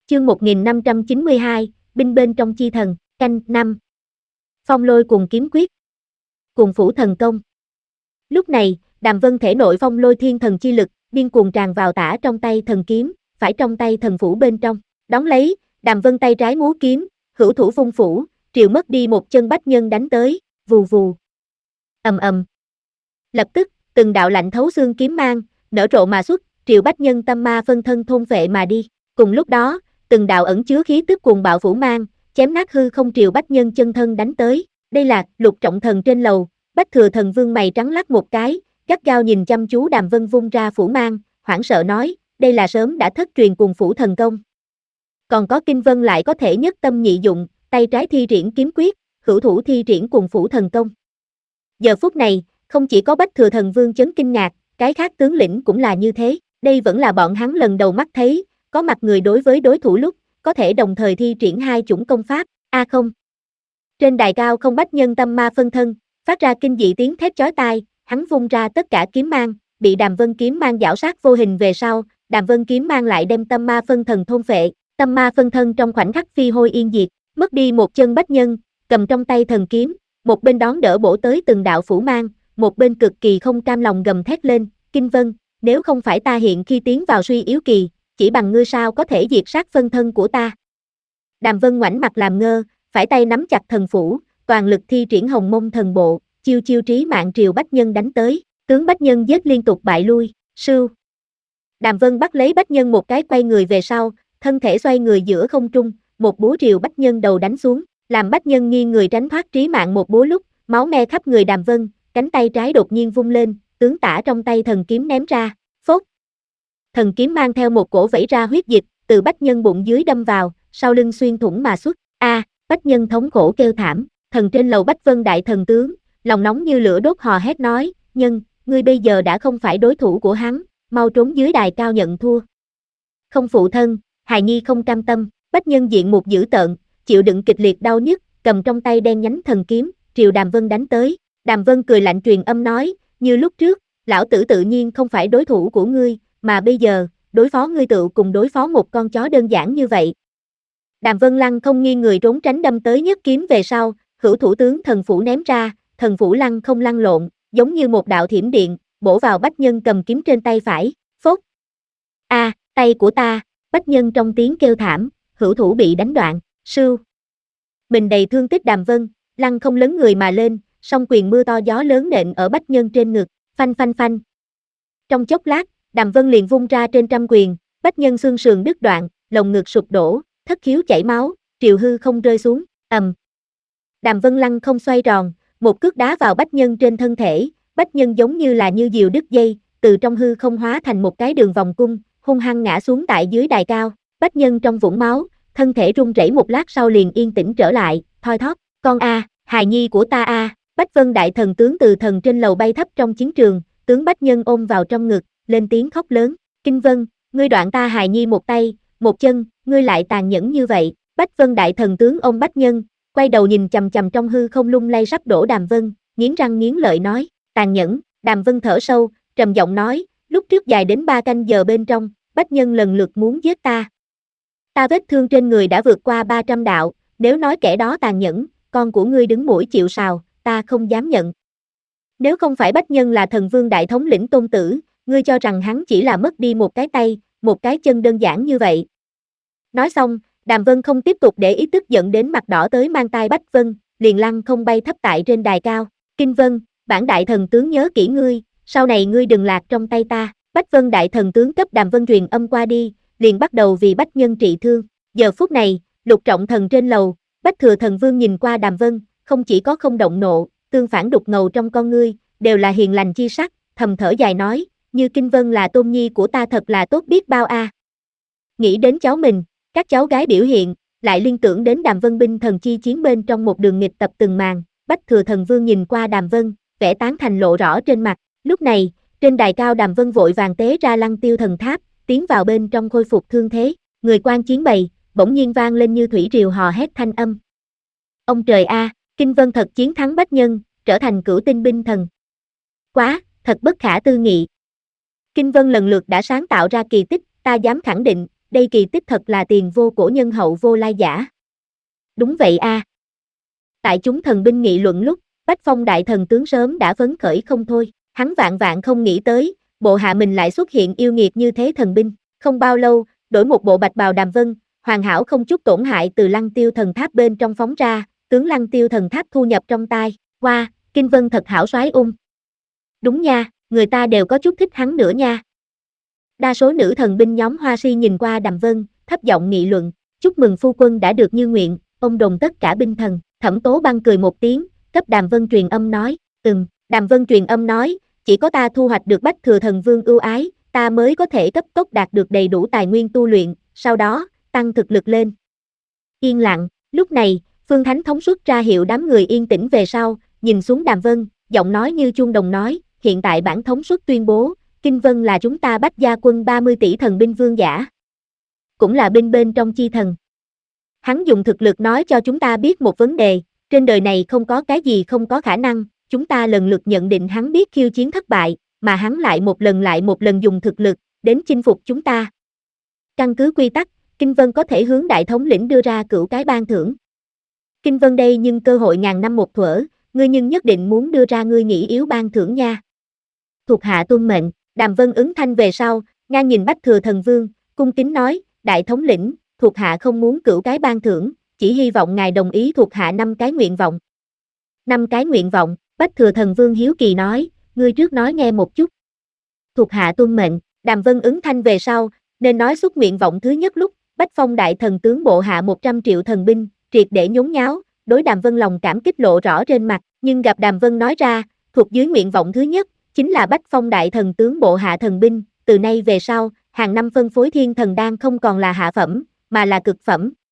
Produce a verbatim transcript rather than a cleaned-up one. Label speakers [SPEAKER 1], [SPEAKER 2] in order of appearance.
[SPEAKER 1] Chương một nghìn năm trăm chín mươi hai, binh bên trong chi thần, canh năm. Phong lôi cùng kiếm quyết. Cùng phủ thần công. Lúc này, Đàm Vân thể nội phong lôi thiên thần chi lực, điên cuồng tràn vào tả trong tay thần kiếm, phải trong tay thần phủ bên trong. Đón lấy, Đàm Vân tay trái múa kiếm, hữu thủ phung phủ, triều mất đi một chân bách nhân đánh tới, vù vù. Ầm ầm. Lập tức, từng đạo lạnh thấu xương kiếm mang, nở rộ mà xuất, triều bách nhân tâm ma phân thân thôn phệ mà đi. Cùng lúc đó, từng đạo ẩn chứa khí tức cuồng bạo phủ mang, chém nát hư không triều bách nhân chân thân đánh tới. Đây là Lục Trọng Thần trên lầu, Bách Thừa Thần Vương mày trắng lắc một cái, gắt gao nhìn chăm chú Đàm Vân vung ra phủ mang, hoảng sợ nói, đây là sớm đã thất truyền cuồng phủ thần công. Còn có Kinh Vân lại có thể nhất tâm nhị dụng, tay trái thi triển kiếm quyết, hữu thủ thi triển cuồng phủ thần công. Giờ phút này, không chỉ có Bách Thừa Thần Vương chấn kinh ngạc, cái khác tướng lĩnh cũng là như thế, đây vẫn là bọn hắn lần đầu mắt thấy, có mặt người đối với đối thủ lúc, có thể đồng thời thi triển hai chủng công pháp, a à không. Trên đài cao không bách nhân tâm ma phân thân, phát ra kinh dị tiếng thét chói tai, hắn vung ra tất cả kiếm mang, bị Đàm Vân kiếm mang giảo sát vô hình về sau, Đàm Vân kiếm mang lại đem tâm ma phân thần thôn phệ, tâm ma phân thân trong khoảnh khắc phi hôi yên diệt, mất đi một chân bách nhân, cầm trong tay thần kiếm, một bên đón đỡ bổ tới từng đạo phủ mang, một bên cực kỳ không cam lòng gầm thét lên, Kinh Vân, nếu không phải ta hiện khi tiến vào suy yếu kỳ, chỉ bằng ngươi sao có thể diệt sát phân thân của ta. Đàm Vân ngoảnh mặt làm ngơ, phải tay nắm chặt thần phủ, toàn lực thi triển hồng mông thần bộ, chiêu chiêu trí mạng triều bách nhân đánh tới, tướng bách nhân giết liên tục bại lui, sưu. Đàm Vân bắt lấy bách nhân một cái quay người về sau, thân thể xoay người giữa không trung, một búa triều bách nhân đầu đánh xuống, làm bách nhân nghiêng người tránh thoát trí mạng một búa lúc, máu me khắp người Đàm Vân, cánh tay trái đột nhiên vung lên, tướng tả trong tay thần kiếm ném ra, phốt. Thần kiếm mang theo một cổ vẩy ra huyết dịch, từ bách nhân bụng dưới đâm vào, sau lưng xuyên thủng mà xuất. A, à, bách nhân thống khổ kêu thảm, thần trên lầu Bách Vân đại thần tướng, lòng nóng như lửa đốt hò hét nói, nhân, ngươi bây giờ đã không phải đối thủ của hắn, mau trốn dưới đài cao nhận thua. Không phụ thân, hài nhi không cam tâm, bách nhân diện một dữ tợn, chịu đựng kịch liệt đau nhức, cầm trong tay đen nhánh thần kiếm, triều Đàm Vân đánh tới. Đàm Vân cười lạnh truyền âm nói, như lúc trước, lão tử tự nhiên không phải đối thủ của ngươi, mà bây giờ, đối phó ngươi tự cùng đối phó một con chó đơn giản như vậy. Đàm Vân Lăng không nghiêng người trốn tránh đâm tới nhất kiếm về sau, hữu thủ tướng thần phủ ném ra, thần phủ lăng không lăn lộn, giống như một đạo thiểm điện, bổ vào bách nhân cầm kiếm trên tay phải, phốt. A, à, tay của ta, bách nhân trong tiếng kêu thảm, hữu thủ bị đánh đoạn, sưu. Mình đầy thương tích Đàm Vân, lăng không lấn người mà lên, song quyền mưa to gió lớn nện ở bách nhân trên ngực, phanh phanh phanh. Trong chốc lát, Đàm Vân liền vung ra trên trăm quyền, bách nhân xương sườn đứt đoạn, lồng ngực sụp đổ, thất khiếu chảy máu, triều hư không rơi xuống, ầm. Đàm Vân lăng không xoay tròn, một cước đá vào bách nhân trên thân thể, bách nhân giống như là như diều đứt dây, từ trong hư không hóa thành một cái đường vòng cung, hung hăng ngã xuống tại dưới đài cao, bách nhân trong vũng máu, thân thể run rẩy một lát sau liền yên tĩnh trở lại, thoi thóp, con a, hài nhi của ta a, Bách Vân đại thần tướng từ thần trên lầu bay thấp trong chiến trường, tướng bách nhân ôm vào trong ngực, lên tiếng khóc lớn, Kinh Vân, ngươi đoạn ta hài nhi một tay, một chân, ngươi lại tàn nhẫn như vậy, Bách Vân đại thần tướng ôm bách nhân, quay đầu nhìn chằm chằm trong hư không lung lay sắp đổ Đàm Vân, nghiến răng nghiến lợi nói, tàn nhẫn, Đàm Vân thở sâu, trầm giọng nói, lúc trước dài đến ba canh giờ bên trong, bách nhân lần lượt muốn giết ta. Ta vết thương trên người đã vượt qua ba trăm đạo, nếu nói kẻ đó tàn nhẫn, con của ngươi đứng mũi chịu sào, ta không dám nhận. Nếu không phải bách nhân là thần vương đại thống lĩnh tôn tử, ngươi cho rằng hắn chỉ là mất đi một cái tay, một cái chân đơn giản như vậy. Nói xong, Đàm Vân không tiếp tục để ý tức giận đến mặt đỏ tới mang tai Bách Vân, liền lăng không bay thấp tại trên đài cao. Kinh Vân, bản đại thần tướng nhớ kỹ ngươi, sau này ngươi đừng lạc trong tay ta. Bách Vân đại thần tướng cấp Đàm Vân truyền âm qua đi, liền bắt đầu vì bách nhân trị thương. Giờ phút này, Lục Trọng Thần trên lầu, Bách Thừa Thần Vương nhìn qua Đàm Vân, không chỉ có không động nộ, tương phản đục ngầu trong con ngươi, đều là hiền lành chi sắc, thầm thở dài nói, như Kinh Vân là tôn nhi của ta thật là tốt biết bao a. À. Nghĩ đến cháu mình, các cháu gái biểu hiện, lại liên tưởng đến Đàm Vân binh thần chi chiến bên trong một đường nghịch tập từng màn, Bách Thừa Thần Vương nhìn qua Đàm Vân, vẻ tán thành lộ rõ trên mặt, lúc này, trên đài cao Đàm Vân vội vàng tế ra Lăng Tiêu thần tháp, tiến vào bên trong khôi phục thương thế, người quan chiến bày, bỗng nhiên vang lên như thủy triều hò hét thanh âm. Ông trời a, à, Kinh Vân thật chiến thắng bách nhân, trở thành cửu tinh binh thần. Quá, thật bất khả tư nghị. Kinh Vân lần lượt đã sáng tạo ra kỳ tích, ta dám khẳng định, đây kỳ tích thật là tiền vô cổ nhân hậu vô lai giả. Đúng vậy a. À. Tại chúng thần binh nghị luận lúc, Bách Phong đại thần tướng sớm đã phấn khởi không thôi, hắn vạn vạn không nghĩ tới, bộ hạ mình lại xuất hiện yêu nghiệt như thế thần binh, không bao lâu, đổi một bộ bạch bào Đàm Vân, hoàn hảo không chút tổn hại từ Lăng Tiêu thần tháp bên trong phóng ra, tướng Lăng Tiêu thần tháp thu nhập trong tay, qua, wow, Kinh Vân thật hảo soái ung. Đúng nha, người ta đều có chút thích hắn nữa nha. Đa số nữ thần binh nhóm hoa si nhìn qua Đàm Vân, thấp giọng nghị luận, chúc mừng phu quân đã được như nguyện, ông đồng tất cả binh thần, Thẩm Tố Băng cười một tiếng, cấp Đàm Vân truyền âm nói, ừm, Đàm Vân truyền âm nói, chỉ có ta thu hoạch được Bách Thừa Thần Vương ưu ái, ta mới có thể cấp tốc đạt được đầy đủ tài nguyên tu luyện, sau đó, tăng thực lực lên. Yên lặng, lúc này, Phương Thánh thống xuất ra hiệu đám người yên tĩnh về sau, nhìn xuống Đàm Vân, giọng nói như chuông đồng nói, hiện tại bản thống suất tuyên bố, Kinh Vân là chúng ta Bách gia quân ba mươi tỷ thần binh vương giả. Cũng là binh bên trong chi thần. Hắn dùng thực lực nói cho chúng ta biết một vấn đề, trên đời này không có cái gì không có khả năng, chúng ta lần lượt nhận định hắn biết khiêu chiến thất bại, mà hắn lại một lần lại một lần dùng thực lực, đến chinh phục chúng ta. Căn cứ quy tắc, Kinh Vân có thể hướng đại thống lĩnh đưa ra cửu cái ban thưởng. Kinh Vân đây nhưng cơ hội ngàn năm một thuở, ngươi nhưng nhất định muốn đưa ra ngươi nghĩ yếu ban thưởng nha. Thuộc hạ tuân mệnh, Đàm Vân ứng thanh về sau, ngang nhìn Bách Thừa Thần Vương, cung kính nói, đại thống lĩnh, thuộc hạ không muốn cửu cái ban thưởng, chỉ hy vọng ngài đồng ý thuộc hạ năm cái nguyện vọng. Năm cái nguyện vọng, Bách Thừa Thần Vương hiếu kỳ nói, ngươi trước nói nghe một chút. Thuộc hạ tuân mệnh, Đàm Vân ứng thanh về sau, nên nói xuất nguyện vọng thứ nhất lúc, Bách Phong đại thần tướng bộ hạ một trăm triệu thần binh, triệt để nhốn nháo, đối Đàm Vân lòng cảm kích lộ rõ trên mặt, nhưng gặp Đàm Vân nói ra, thuộc dưới nguyện vọng thứ nhất, chính là Bách Phong đại thần tướng bộ hạ thần binh, từ nay về sau, hàng năm phân phối thiên thần đan không còn là hạ phẩm, mà là cực phẩm,